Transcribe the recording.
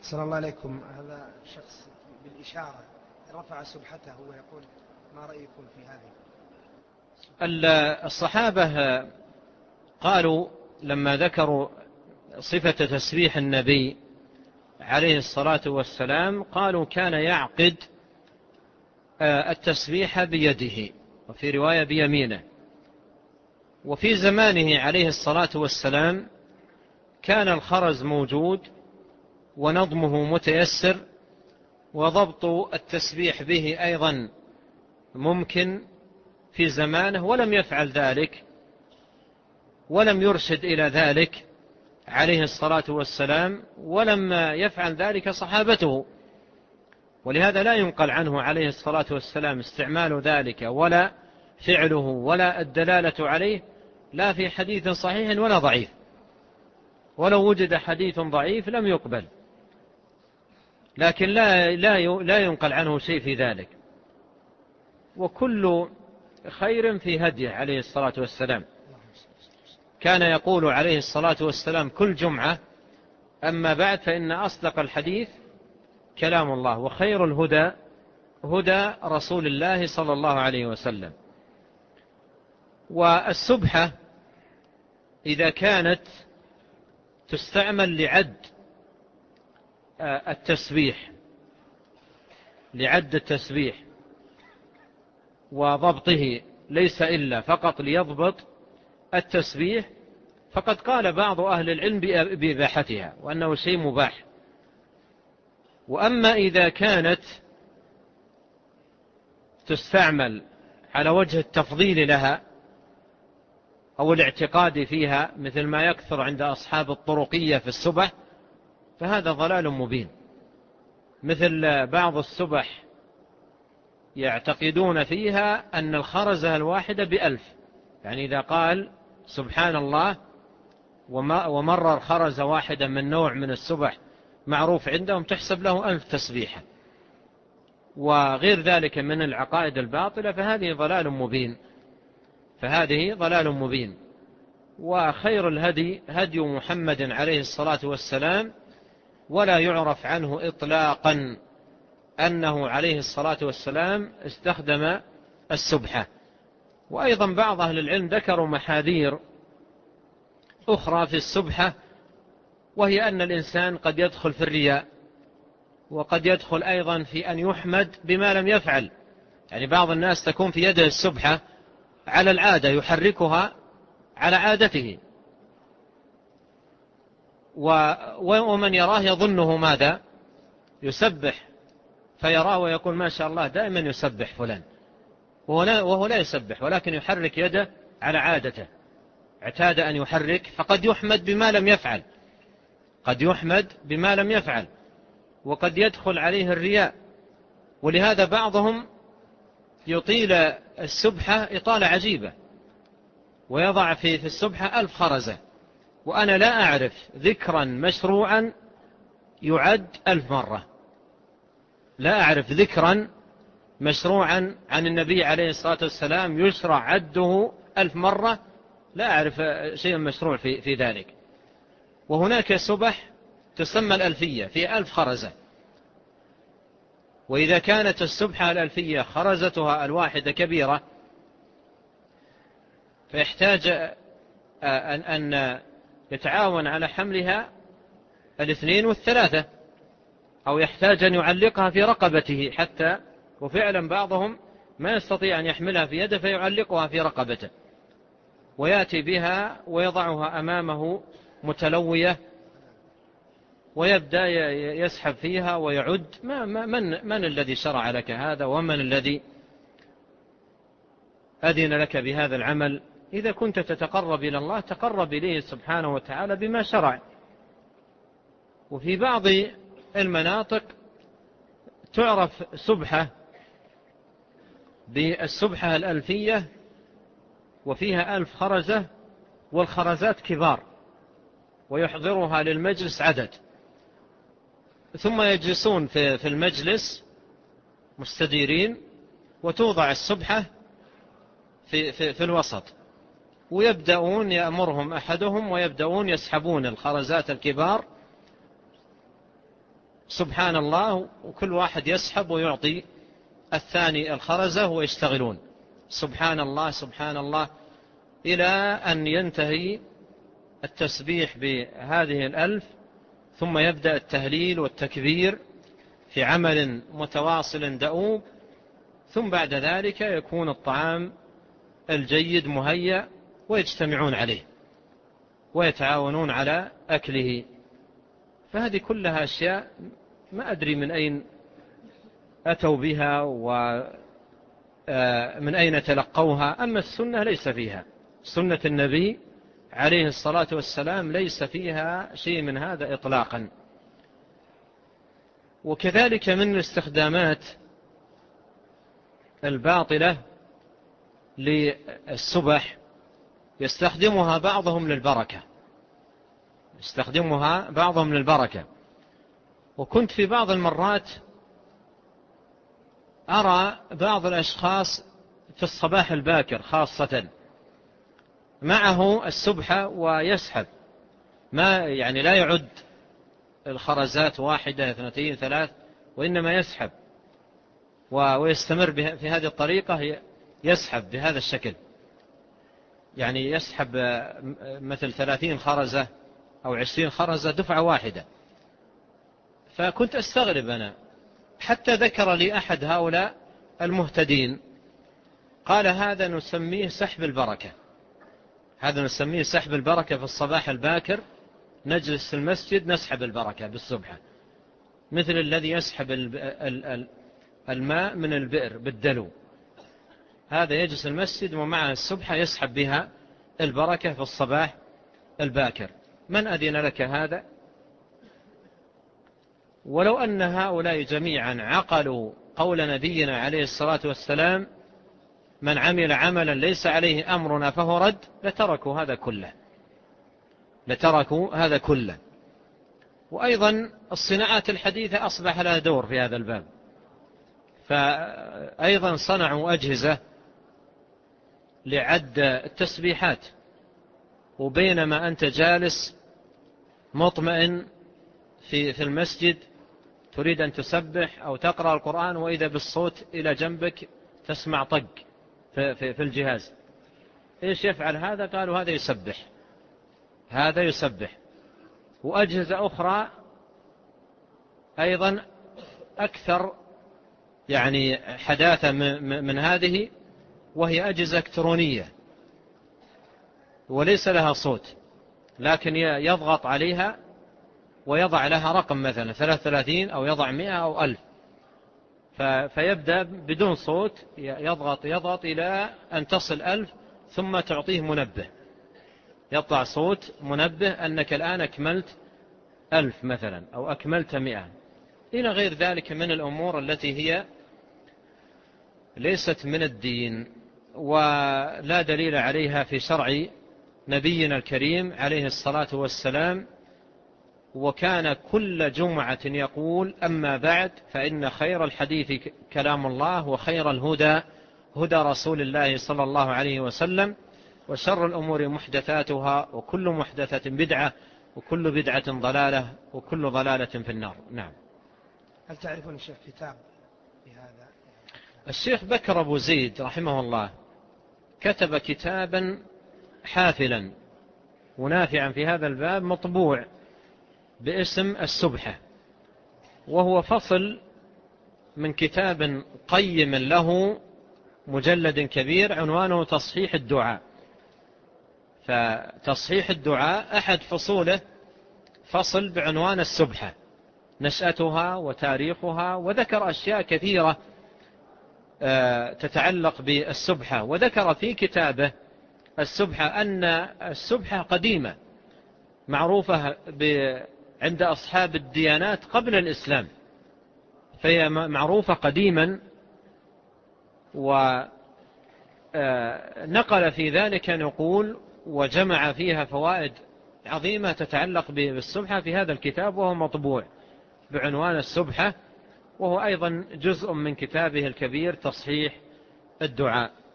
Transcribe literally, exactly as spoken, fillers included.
أحسن الله عليكم. هذا شخص بالإشارة رفع سبحته ويقول ما رأيكم في هذه؟ الصحابة قالوا لما ذكروا صفة تسبيح النبي عليه الصلاة والسلام قالوا كان يعقد التسبيح بيده، وفي رواية بيمينه. وفي زمانه عليه الصلاة والسلام كان الخرز موجود ونظمه متيسر، وضبط التسبيح به أيضا ممكن في زمانه، ولم يفعل ذلك ولم يرشد إلى ذلك عليه الصلاة والسلام، ولم يفعل ذلك صحابته. ولهذا لا ينقل عنه عليه الصلاة والسلام استعمال ذلك ولا فعله ولا الدلالة عليه، لا في حديث صحيح ولا ضعيف، ولو وجد حديث ضعيف لم يقبل، لكن لا, لا, لا ينقل عنه شيء في ذلك. وكل خير في هديه عليه الصلاة والسلام. كان يقول عليه الصلاة والسلام كل جمعة: أما بعد فإن أصدق الحديث كلام الله، وخير الهدى هدى رسول الله صلى الله عليه وسلم. والسبحة إذا كانت تستعمل لعد التسبيح لعد التسبيح وضبطه، ليس إلا فقط ليضبط التسبيح، فقد قال بعض أهل العلم بإباحتها وأنه شيء مباح. وأما إذا كانت تستعمل على وجه التفضيل لها أو الاعتقاد فيها، مثل ما يكثر عند أصحاب الطرقية في السبح، فهذا ضلال مبين. مثل بعض السبح يعتقدون فيها أن الخرزة الواحدة بألف، يعني إذا قال سبحان الله ومرر خرزة واحدة من نوع من السبح معروف عندهم تحسب له ألف تسبيحة، وغير ذلك من العقائد الباطلة، فهذه ضلال مبين فهذه ضلال مبين. وخير الهدي هدي محمد عليه الصلاة والسلام، ولا يعرف عنه إطلاقا أنه عليه الصلاة والسلام استخدم السبحة. وأيضا بعض أهل العلم ذكروا محاذير أخرى في السبحة، وهي أن الإنسان قد يدخل في الرياء، وقد يدخل أيضا في أن يحمد بما لم يفعل. يعني بعض الناس تكون في يده السبحة على العادة، يحركها على عادته، ومن يراه يظنه ماذا؟ يسبح، فيراه ويقول ما شاء الله دائما يسبح فلان، وهو لا يسبح، ولكن يحرك يده على عادته، اعتاد أن يحرك، فقد يحمد بما لم يفعل قد يحمد بما لم يفعل وقد يدخل عليه الرياء. ولهذا بعضهم يطيل السبحة إطالة عجيبة، ويضع في السبحة ألف خرزة، وأنا لا أعرف ذكرا مشروعا يعد ألف مرة، لا أعرف ذكرا مشروعا عن النبي عليه الصلاة والسلام يشرع عده ألف مرة، لا أعرف شيئا مشروع في, في ذلك. وهناك سبح تسمى الألفية في ألف خرزة، وإذا كانت السبحة الألفية خرزتها الواحدة كبيرة، فيحتاج أن, أن يتعاون على حملها الاثنين والثلاثة، أو يحتاج أن يعلقها في رقبته حتى، وفعلا بعضهم ما يستطيع أن يحملها في يده فيعلقها في رقبته، ويأتي بها ويضعها أمامه متلوية، ويبدأ يسحب فيها ويعد. ما من, من الذي شرع لك هذا؟ ومن الذي أذن لك بهذا العمل؟ إذا كنت تتقرب إلى الله تقرب إليه سبحانه وتعالى بما شرع. وفي بعض المناطق تعرف سبحة بالسبحة الألفية وفيها ألف خرزة، والخرزات كبار، ويحضرها للمجلس عدد، ثم يجلسون في المجلس مستديرين، وتوضع السبحة في, في, في الوسط، ويبدأون يأمرهم أحدهم ويبدأون يسحبون الخرزات الكبار سبحان الله، وكل واحد يسحب ويعطي الثاني الخرزة ويشتغلون سبحان الله سبحان الله إلى أن ينتهي التسبيح بهذه الألف، ثم يبدأ التهليل والتكبير في عمل متواصل دؤوب، ثم بعد ذلك يكون الطعام الجيد مهيأ ويجتمعون عليه ويتعاونون على أكله. فهذه كلها أشياء ما أدري من أين أتوا بها ومن أين تلقوها. أما السنة ليس فيها، سنة النبي عليه الصلاة والسلام ليس فيها شيء من هذا إطلاقا. وكذلك من الاستخدامات الباطلة للسبح يستخدمها بعضهم للبركة يستخدمها بعضهم للبركة وكنت في بعض المرات أرى بعض الأشخاص في الصباح الباكر خاصة معه السبحة ويسحب، ما يعني لا يعد الخرزات واحدة اثنتين ثلاث، وإنما يسحب ويستمر في هذه الطريقة، يسحب بهذا الشكل، يعني يسحب مثل ثلاثين خرزة أو عشرين خرزة دفعة واحدة. فكنت أستغرب أنا، حتى ذكر لي أحد هؤلاء المهتدين قال هذا نسميه سحب البركة، هذا نسميه سحب البركة في الصباح الباكر، نجلس في المسجد نسحب البركة بالسبحة، مثل الذي يسحب الماء من البئر بالدلو، هذا يجلس المسجد ومعه السبحة يسحب بها البركة في الصباح الباكر. من أذن لك هذا؟ ولو أن هؤلاء جميعا عقلوا قول نبينا عليه الصلاة والسلام من عمل عملا ليس عليه أمرنا فهو رد، لتركوا هذا كله لتركوا هذا كله. وأيضا الصناعات الحديثة أصبح لها دور في هذا الباب، فأيضا صنعوا أجهزة لعد التسبيحات، وبينما أنت جالس مطمئن في في المسجد تريد أن تسبح أو تقرأ القرآن، وإذا بالصوت إلى جنبك تسمع طق في, في, في الجهاز. إيش يفعل هذا؟ قالوا هذا يسبح هذا يسبح. وأجهزة أخرى أيضا أكثر يعني حداثة من هذه، وهي أجهزة إلكترونية وليس لها صوت، لكن يضغط عليها ويضع لها رقم مثلا ثلاثة وثلاثين أو يضع مئة أو ألف، فيبدأ بدون صوت يضغط يضغط إلى أن تصل ألف، ثم تعطيه منبه، يطلع صوت منبه أنك الآن أكملت ألف مثلا أو أكملت مئة، إلى غير ذلك من الأمور التي هي ليست من الدين ولا دليل عليها في شرع نبينا الكريم عليه الصلاة والسلام. وكان كل جمعة يقول أما بعد فإن خير الحديث كلام الله، وخير الهدى هدى رسول الله صلى الله عليه وسلم، وشر الأمور محدثاتها، وكل محدثة بدعة، وكل بدعة ضلالة، وكل ضلالة في النار. نعم. هل تعرفون الشيخ كتاب بهذا؟ الشيخ بكر أبو زيد رحمه الله كتب كتابا حافلا ونافعا في هذا الباب مطبوع باسم السبحة، وهو فصل من كتاب قيم له مجلد كبير عنوانه تصحيح الدعاء. فتصحيح الدعاء أحد فصوله فصل بعنوان السبحة، نشأتها وتاريخها، وذكر أشياء كثيرة تتعلق بالسبحة. وذكر في كتابه السبحة أن السبحة قديمة معروفة عند أصحاب الديانات قبل الإسلام، فهي معروفة قديما، ونقل في ذلك نقول وجمع فيها فوائد عظيمة تتعلق بالسبحة في هذا الكتاب، وهو مطبوع بعنوان السبحة، وهو أيضا جزء من كتابه الكبير تصحيح الدعاء.